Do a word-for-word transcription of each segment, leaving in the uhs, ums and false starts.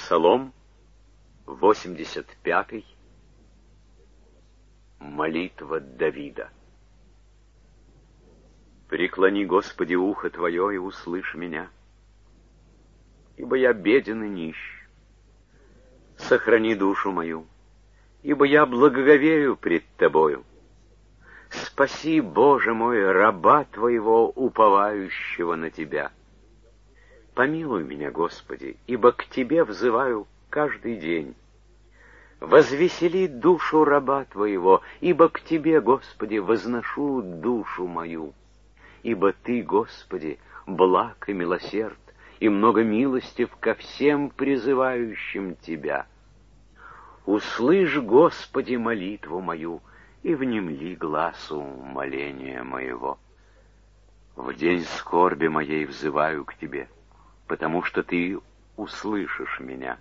Псалом восемьдесят пятый. Молитва Давида. Преклони, Господи, ухо Твое и услышь меня, ибо я беден и нищ. Сохрани душу мою, ибо я благоговею пред Тобою. Спаси, Боже мой, раба Твоего, уповающего на Тебя. Помилуй меня, Господи, ибо к Тебе взываю каждый день. Возвесели душу раба Твоего, ибо к Тебе, Господи, возношу душу мою. Ибо Ты, Господи, благ и милосерд, и много милостив ко всем призывающим Тебя. Услышь, Господи, молитву мою, и внемли гласу моления моего. В день скорби моей взываю к Тебе, потому что Ты услышишь меня.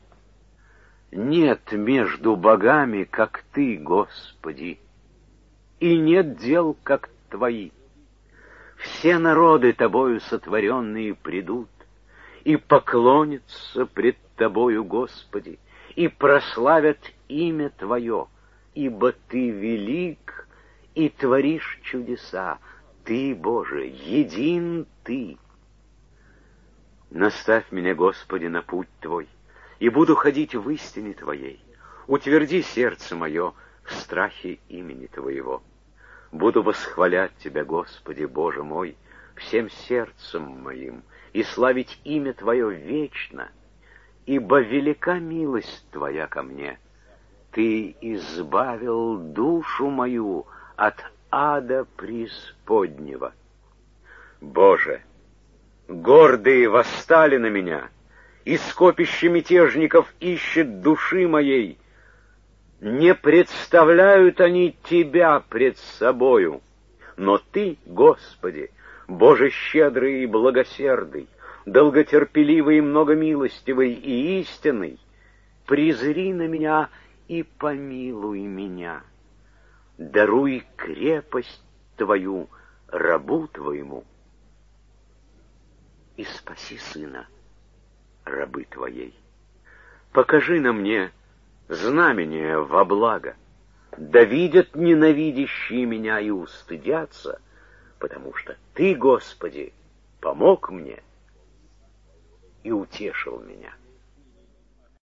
Нет между богами, как Ты, Господи, и нет дел, как Твои. Все народы Тобою сотворенные придут и поклонятся пред Тобою, Господи, и прославят имя Твое, ибо Ты велик и творишь чудеса. Ты, Боже, един Ты. Наставь меня, Господи, на путь Твой, и буду ходить в истине Твоей. Утверди сердце мое в страхе имени Твоего. Буду восхвалять Тебя, Господи, Боже мой, всем сердцем моим, и славить имя Твое вечно, ибо велика милость Твоя ко мне. Ты избавил душу мою от ада преисподнего. Боже, гордые восстали на меня, и скопище мятежников ищет души моей. Не представляют они Тебя пред собою, но Ты, Господи, Боже щедрый и благосердый, долготерпеливый и многомилостивый и истинный, презри на меня и помилуй меня. Даруй крепость Твою рабу Твоему и спаси сына рабы Твоей. Покажи на мне знамение во благо, да видят ненавидящие меня и устыдятся, потому что Ты, Господи, помог мне и утешил меня.